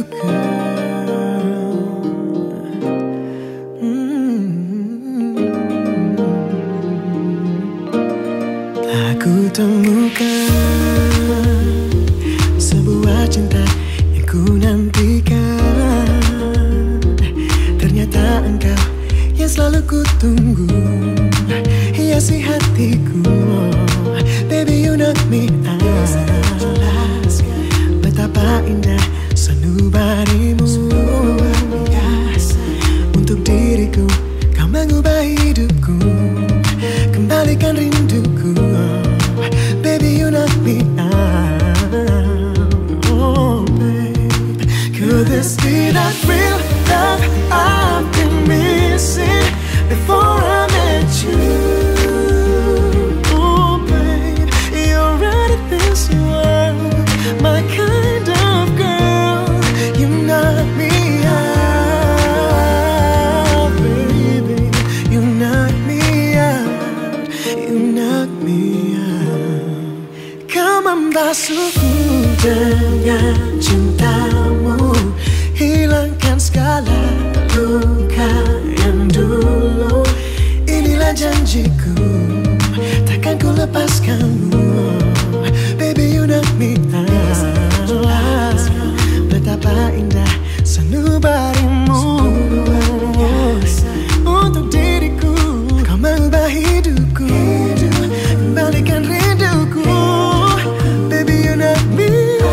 Aku temukan sebuah cinta yang ku nantikan. Ternyata engkau yang selalu ku tunggu, hiasi hatiku. Baby, you knock me out. Betapa indah sanubarimu. Untuk diriku kau mengubah hidupku, kembalikan rinduku. Baby, you knock me out. Oh, babe, could this be that real love I've been missing before I met you? Oh, babe, you're right in this world, my kind of girl. You knock me out, baby. You knock me out. You knock me out. Kau membasuhku dengan cintamu, hilangkan segala luka yang dulu. Inilah janjiku, takkan ku lepaskanmu. Baby, you knock me out. Betapa indah sanubarimu. Untuk diriku kau mengubah hidupku, kembalikan rinduku. Baby, you knock me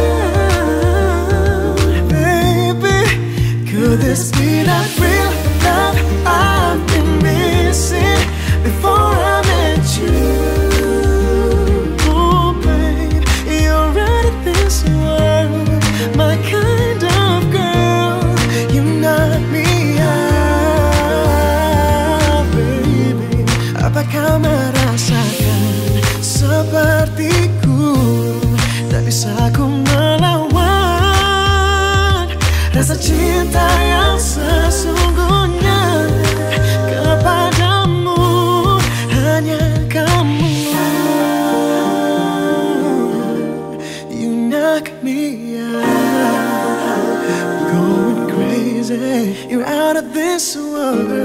out. Baby, could this be that real love I've been missing before I met you? Oh, babe, you're right in this world, my kind of girl. You knock me out, baby. Apa kau merasakan sepertiku? Tak bisa ku melawan rasa cinta yang sesungguhnya kepadamu, hanya kamu. You knock me out, going crazy. You're out of this world.